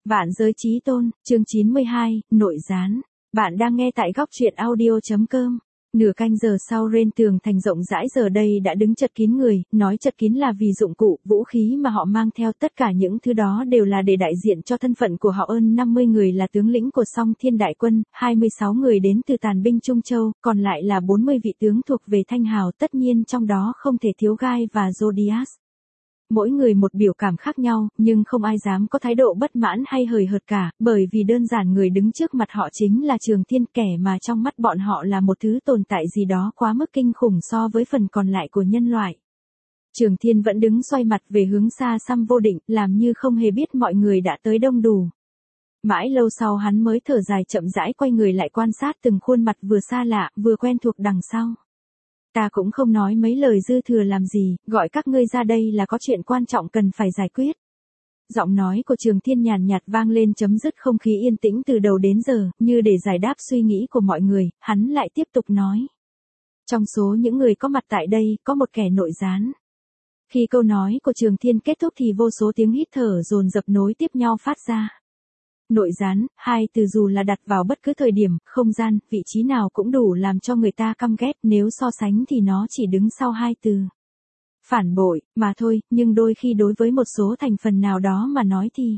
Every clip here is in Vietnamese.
Vạn giới chí tôn, chương 92, nội gián. Bạn đang nghe tại góc truyện audio.com. Nửa canh giờ sau Ren tường thành rộng rãi giờ đây đã đứng chật kín người, nói chật kín là vì dụng cụ, vũ khí mà họ mang theo, tất cả những thứ đó đều là để đại diện cho thân phận của họ. 50 người là tướng lĩnh của Song Thiên đại quân, 26 người đến từ tàn binh Trung Châu, còn lại là 40 vị tướng thuộc về Thanh Hào, tất nhiên trong đó không thể thiếu Gai và Zodiac. Mỗi người một biểu cảm khác nhau, nhưng không ai dám có thái độ bất mãn hay hời hợt cả, bởi vì đơn giản người đứng trước mặt họ chính là Trường Thiên, kẻ mà trong mắt bọn họ là một thứ tồn tại gì đó quá mức kinh khủng so với phần còn lại của nhân loại. Trường Thiên vẫn đứng xoay mặt về hướng xa xăm vô định, làm như không hề biết mọi người đã tới đông đủ. Mãi lâu sau hắn mới thở dài chậm rãi quay người lại quan sát từng khuôn mặt vừa xa lạ, vừa quen thuộc đằng sau. Ta cũng không nói mấy lời dư thừa làm gì, gọi các ngươi ra đây là có chuyện quan trọng cần phải giải quyết. Giọng nói của Trường Thiên nhàn nhạt vang lên chấm dứt không khí yên tĩnh từ đầu đến giờ, như để giải đáp suy nghĩ của mọi người, hắn lại tiếp tục nói. Trong số những người có mặt tại đây, có một kẻ nội gián. Khi câu nói của Trường Thiên kết thúc thì vô số tiếng hít thở dồn dập nối tiếp nhau phát ra. Nội gián, hai từ dù là đặt vào bất cứ thời điểm, không gian, vị trí nào cũng đủ làm cho người ta căm ghét, nếu so sánh thì nó chỉ đứng sau hai từ. Phản bội, mà thôi, nhưng đôi khi đối với một số thành phần nào đó mà nói thì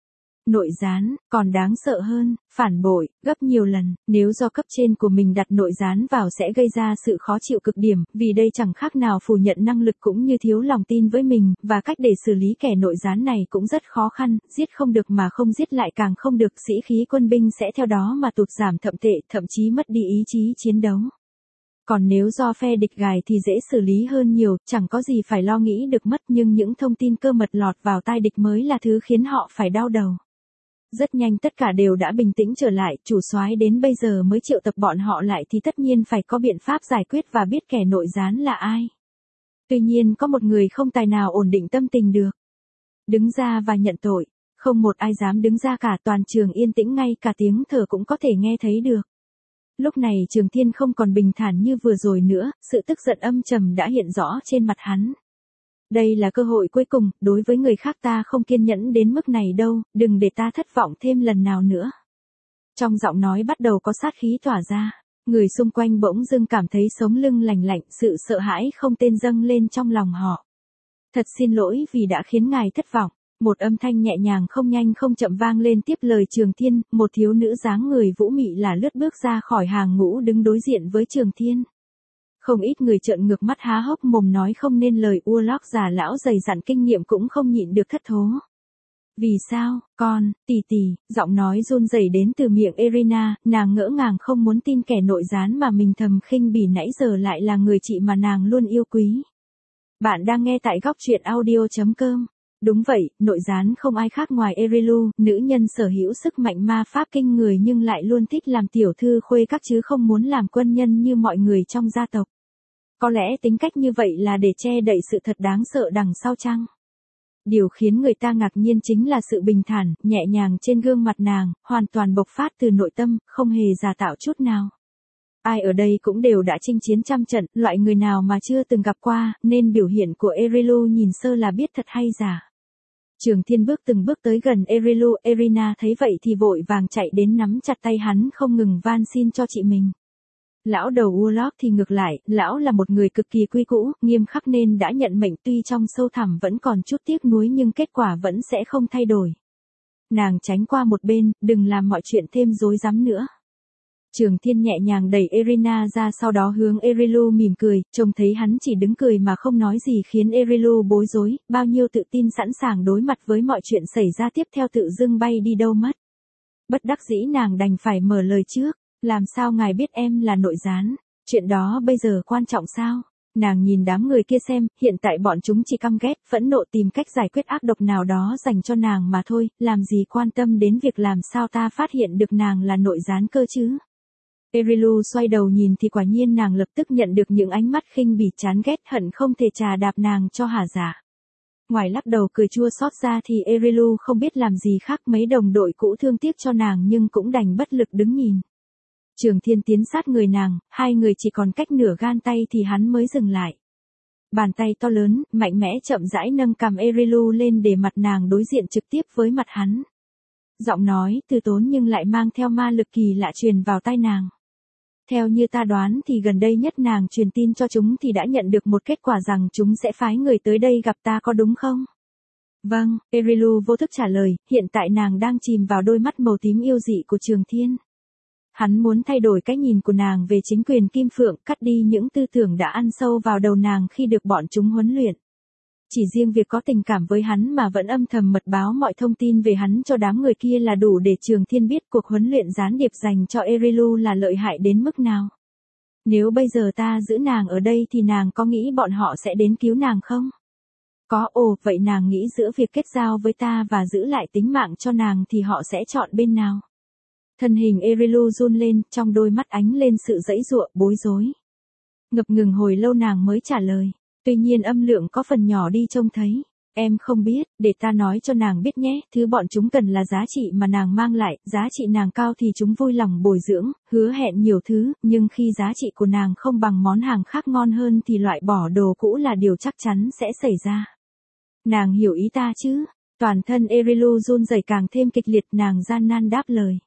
nội gián, còn đáng sợ hơn, phản bội, gấp nhiều lần, nếu do cấp trên của mình đặt nội gián vào sẽ gây ra sự khó chịu cực điểm, vì đây chẳng khác nào phủ nhận năng lực cũng như thiếu lòng tin với mình, và cách để xử lý kẻ nội gián này cũng rất khó khăn, giết không được mà không giết lại càng không được, sĩ khí quân binh sẽ theo đó mà tụt giảm thậm tệ, thậm chí mất đi ý chí chiến đấu. Còn nếu do phe địch gài thì dễ xử lý hơn nhiều, chẳng có gì phải lo nghĩ được mất, nhưng những thông tin cơ mật lọt vào tai địch mới là thứ khiến họ phải đau đầu. Rất nhanh tất cả đều đã bình tĩnh trở lại, chủ soái đến bây giờ mới triệu tập bọn họ lại thì tất nhiên phải có biện pháp giải quyết và biết kẻ nội gián là ai. Tuy nhiên có một người không tài nào ổn định tâm tình được. Đứng ra và nhận tội, không một ai dám đứng ra cả, toàn trường yên tĩnh, ngay cả tiếng thở cũng có thể nghe thấy được. Lúc này Trường Thiên không còn bình thản như vừa rồi nữa, sự tức giận âm trầm đã hiện rõ trên mặt hắn. Đây là cơ hội cuối cùng, đối với người khác ta không kiên nhẫn đến mức này đâu, đừng để ta thất vọng thêm lần nào nữa. Trong giọng nói bắt đầu có sát khí tỏa ra, người xung quanh bỗng dưng cảm thấy sống lưng lành lạnh, sự sợ hãi không tên dâng lên trong lòng họ. Thật xin lỗi vì đã khiến ngài thất vọng. Một âm thanh nhẹ nhàng không nhanh không chậm vang lên tiếp lời Trường Thiên, một thiếu nữ dáng người vũ mị là lướt bước ra khỏi hàng ngũ đứng đối diện với Trường Thiên. Không ít người trợn ngược mắt há hốc mồm nói không nên lời, Urlock già lão dày dặn kinh nghiệm cũng không nhịn được thất thố. Vì sao, con, tỷ, giọng nói run rẩy đến từ miệng Irina, nàng ngỡ ngàng không muốn tin kẻ nội gián mà mình thầm khinh bỉ nãy giờ lại là người chị mà nàng luôn yêu quý. Bạn đang nghe tại góc truyện audio.com. Đúng vậy, nội gián không ai khác ngoài Erilu, nữ nhân sở hữu sức mạnh ma pháp kinh người nhưng lại luôn thích làm tiểu thư khuê các chứ không muốn làm quân nhân như mọi người trong gia tộc. Có lẽ tính cách như vậy là để che đậy sự thật đáng sợ đằng sau chăng? Điều khiến người ta ngạc nhiên chính là sự bình thản, nhẹ nhàng trên gương mặt nàng, hoàn toàn bộc phát từ nội tâm, không hề giả tạo chút nào. Ai ở đây cũng đều đã chinh chiến trăm trận, loại người nào mà chưa từng gặp qua, nên biểu hiện của Erilu nhìn sơ là biết thật hay giả. Trường Thiên từng bước tới gần Erilu, Irina thấy vậy thì vội vàng chạy đến nắm chặt tay hắn không ngừng van xin cho chị mình. Lão đầu Urlock thì ngược lại, lão là một người cực kỳ quy củ, nghiêm khắc nên đã nhận mệnh, tuy trong sâu thẳm vẫn còn chút tiếc nuối nhưng kết quả vẫn sẽ không thay đổi. Nàng tránh qua một bên, đừng làm mọi chuyện thêm rối rắm nữa. Trường Thiên nhẹ nhàng đẩy Irina ra, sau đó hướng Erilu mỉm cười, trông thấy hắn chỉ đứng cười mà không nói gì khiến Erilu bối rối, bao nhiêu tự tin sẵn sàng đối mặt với mọi chuyện xảy ra tiếp theo tự dưng bay đi đâu mất. Bất đắc dĩ nàng đành phải mở lời trước, làm sao ngài biết em là nội gián, chuyện đó bây giờ quan trọng sao? Nàng nhìn đám người kia xem, hiện tại bọn chúng chỉ căm ghét, phẫn nộ tìm cách giải quyết ác độc nào đó dành cho nàng mà thôi, làm gì quan tâm đến việc làm sao ta phát hiện được nàng là nội gián cơ chứ? Erilu xoay đầu nhìn thì quả nhiên nàng lập tức nhận được những ánh mắt khinh bỉ chán ghét, hận không thể trà đạp nàng cho hả dạ. Ngoài lắc đầu cười chua xót ra thì Erilu không biết làm gì khác, mấy đồng đội cũ thương tiếc cho nàng nhưng cũng đành bất lực đứng nhìn. Trường Thiên tiến sát người nàng, hai người chỉ còn cách nửa gan tay thì hắn mới dừng lại. Bàn tay to lớn, mạnh mẽ chậm rãi nâng cằm Erilu lên để mặt nàng đối diện trực tiếp với mặt hắn. giọng nói từ tốn nhưng lại mang theo ma lực kỳ lạ truyền vào tai nàng. Theo như ta đoán thì gần đây nhất nàng truyền tin cho chúng thì đã nhận được một kết quả rằng chúng sẽ phái người tới đây gặp ta có đúng không? Vâng, Erilu vô thức trả lời, hiện tại nàng đang chìm vào đôi mắt màu tím yêu dị của Trường Thiên. Hắn muốn thay đổi cái nhìn của nàng về chính quyền Kim Phượng, cắt đi những tư tưởng đã ăn sâu vào đầu nàng khi được bọn chúng huấn luyện. Chỉ riêng việc có tình cảm với hắn mà vẫn âm thầm mật báo mọi thông tin về hắn cho đám người kia là đủ để Trường Thiên biết cuộc huấn luyện gián điệp dành cho Erilu là lợi hại đến mức nào. Nếu bây giờ ta giữ nàng ở đây thì nàng có nghĩ bọn họ sẽ đến cứu nàng không? Có. Vậy nàng nghĩ giữa việc kết giao với ta và giữ lại tính mạng cho nàng thì họ sẽ chọn bên nào? Thân hình Erilu run lên, trong đôi mắt ánh lên sự giãy giụa, bối rối. Ngập ngừng hồi lâu nàng mới trả lời. Tuy nhiên âm lượng có phần nhỏ đi trông thấy. Em không biết, để ta nói cho nàng biết nhé, thứ bọn chúng cần là giá trị mà nàng mang lại, giá trị nàng cao thì chúng vui lòng bồi dưỡng, hứa hẹn nhiều thứ, nhưng khi giá trị của nàng không bằng món hàng khác ngon hơn thì loại bỏ đồ cũ là điều chắc chắn sẽ xảy ra. Nàng hiểu ý ta chứ? Toàn thân Erilu run rẩy càng thêm kịch liệt, nàng gian nan đáp lời.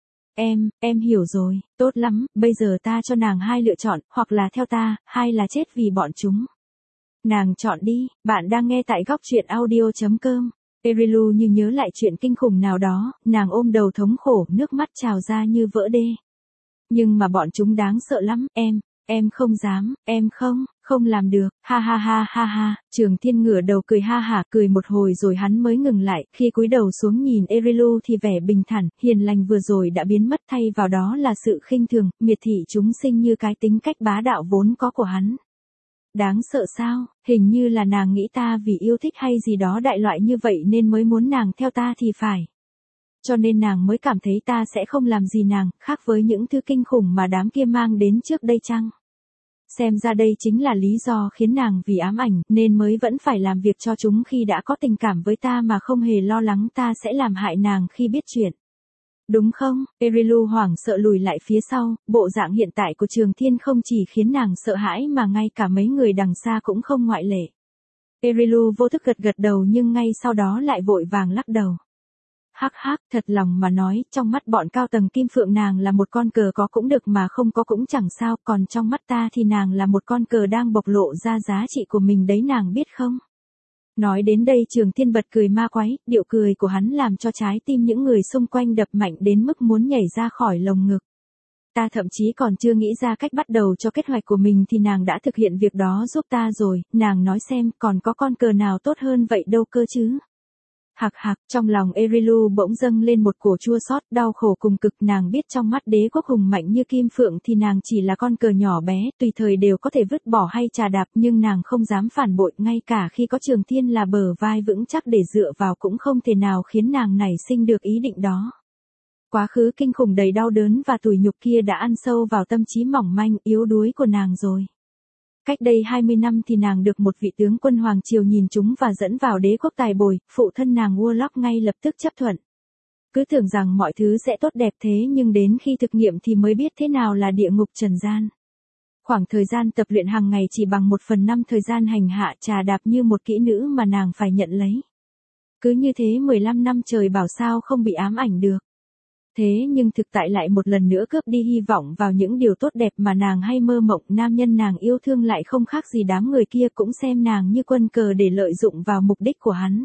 Em hiểu rồi, tốt lắm, bây giờ ta cho nàng hai lựa chọn, hoặc là theo ta, hay là chết vì bọn chúng. Nàng chọn đi. Bạn đang nghe tại góc truyện audio.com. Erilu như nhớ lại chuyện kinh khủng nào đó, nàng ôm đầu thống khổ, nước mắt trào ra như vỡ đê. Nhưng mà bọn chúng đáng sợ lắm, em không dám, em không làm được, ha ha ha ha ha. Trường Thiên ngửa đầu cười ha hả, cười một hồi rồi hắn mới ngừng lại, khi cúi đầu xuống nhìn Erilu thì vẻ bình thản, hiền lành vừa rồi đã biến mất, thay vào đó là sự khinh thường, miệt thị chúng sinh như cái tính cách bá đạo vốn có của hắn. Đáng sợ sao? Hình như là nàng nghĩ ta vì yêu thích hay gì đó đại loại như vậy nên mới muốn nàng theo ta thì phải. Cho nên nàng mới cảm thấy ta sẽ không làm gì nàng, khác với những thứ kinh khủng mà đám kia mang đến trước đây chăng? Xem ra đây chính là lý do khiến nàng vì ám ảnh nên mới vẫn phải làm việc cho chúng khi đã có tình cảm với ta mà không hề lo lắng ta sẽ làm hại nàng khi biết chuyện. Đúng không? Erilu hoảng sợ lùi lại phía sau, bộ dạng hiện tại của Trường Thiên không chỉ khiến nàng sợ hãi mà ngay cả mấy người đằng xa cũng không ngoại lệ. Erilu vô thức gật đầu nhưng ngay sau đó lại vội vàng lắc đầu. Hắc hắc, thật lòng mà nói, trong mắt bọn cao tầng Kim Phượng nàng là một con cờ có cũng được mà không có cũng chẳng sao, còn trong mắt ta thì nàng là một con cờ đang bộc lộ ra giá trị của mình đấy, nàng biết không? Nói đến đây Trường Thiên bật cười ma quái, điệu cười của hắn làm cho trái tim những người xung quanh đập mạnh đến mức muốn nhảy ra khỏi lồng ngực. Ta thậm chí còn chưa nghĩ ra cách bắt đầu cho kế hoạch của mình thì nàng đã thực hiện việc đó giúp ta rồi, nàng nói xem còn có con cờ nào tốt hơn vậy đâu cơ chứ. Hạc hạc, trong lòng Erilu bỗng dâng lên một cổ chua xót, đau khổ cùng cực, nàng biết trong mắt đế quốc hùng mạnh như Kim Phượng thì nàng chỉ là con cờ nhỏ bé, tùy thời đều có thể vứt bỏ hay chà đạp, nhưng nàng không dám phản bội, ngay cả khi có Trường Thiên là bờ vai vững chắc để dựa vào cũng không thể nào khiến nàng nảy sinh được ý định đó. Quá khứ kinh khủng đầy đau đớn và tủi nhục kia đã ăn sâu vào tâm trí mỏng manh, yếu đuối của nàng rồi. Cách đây 20 năm thì nàng được một vị tướng quân hoàng triều nhìn chúng và dẫn vào đế quốc tài bồi, phụ thân nàng Warlock ngay lập tức chấp thuận. Cứ tưởng rằng mọi thứ sẽ tốt đẹp thế nhưng đến khi thực nghiệm thì mới biết thế nào là địa ngục trần gian. Khoảng thời gian tập luyện hàng ngày chỉ bằng 1/5 thời gian hành hạ trà đạp như một kỹ nữ mà nàng phải nhận lấy. Cứ như thế 15 năm trời bảo sao không bị ám ảnh được. Thế nhưng thực tại lại một lần nữa cướp đi hy vọng vào những điều tốt đẹp mà nàng hay mơ mộng, nam nhân nàng yêu thương lại không khác gì đám người kia cũng xem nàng như quân cờ để lợi dụng vào mục đích của hắn.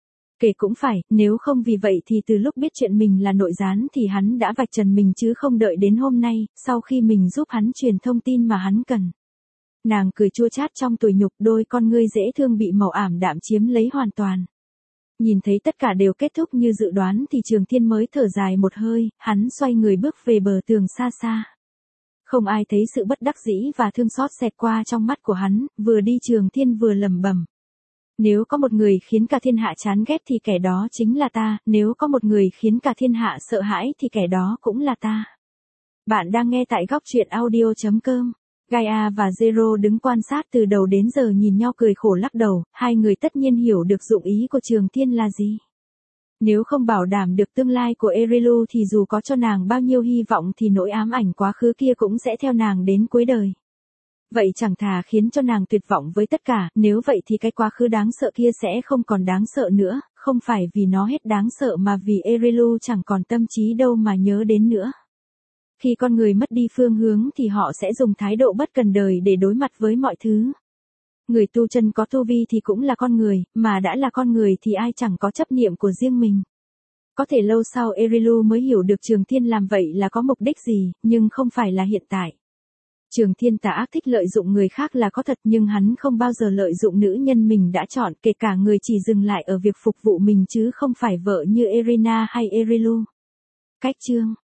Kể cũng phải, nếu không vì vậy thì từ lúc biết chuyện mình là nội gián thì hắn đã vạch trần mình chứ không đợi đến hôm nay, sau khi mình giúp hắn truyền thông tin mà hắn cần. Nàng cười chua chát trong tủi nhục, đôi con ngươi dễ thương bị màu ảm đạm chiếm lấy hoàn toàn. Nhìn thấy tất cả đều kết thúc như dự đoán thì Trường Thiên mới thở dài một hơi, hắn xoay người bước về bờ tường xa xa. Không ai thấy sự bất đắc dĩ và thương xót xẹt qua trong mắt của hắn, vừa đi Trường Thiên vừa lẩm bẩm. Nếu có một người khiến cả thiên hạ chán ghét thì kẻ đó chính là ta, nếu có một người khiến cả thiên hạ sợ hãi thì kẻ đó cũng là ta. Bạn đang nghe tại góc truyện audio.com. Gaia và Zero đứng quan sát từ đầu đến giờ nhìn nhau cười khổ lắc đầu, hai người tất nhiên hiểu được dụng ý của Trường Thiên là gì. Nếu không bảo đảm được tương lai của Erilu thì dù có cho nàng bao nhiêu hy vọng thì nỗi ám ảnh quá khứ kia cũng sẽ theo nàng đến cuối đời. Vậy chẳng thà khiến cho nàng tuyệt vọng với tất cả, nếu vậy thì cái quá khứ đáng sợ kia sẽ không còn đáng sợ nữa, không phải vì nó hết đáng sợ mà vì Erilu chẳng còn tâm trí đâu mà nhớ đến nữa. Khi con người mất đi phương hướng thì họ sẽ dùng thái độ bất cần đời để đối mặt với mọi thứ. Người tu chân có tu vi thì cũng là con người, mà đã là con người thì ai chẳng có chấp niệm của riêng mình. Có thể lâu sau Erilu mới hiểu được Trường Thiên làm vậy là có mục đích gì, nhưng không phải là hiện tại. Trường Thiên tà ác thích lợi dụng người khác là có thật, nhưng hắn không bao giờ lợi dụng nữ nhân mình đã chọn, kể cả người chỉ dừng lại ở việc phục vụ mình chứ không phải vợ như Erina hay Erilu. Cách chương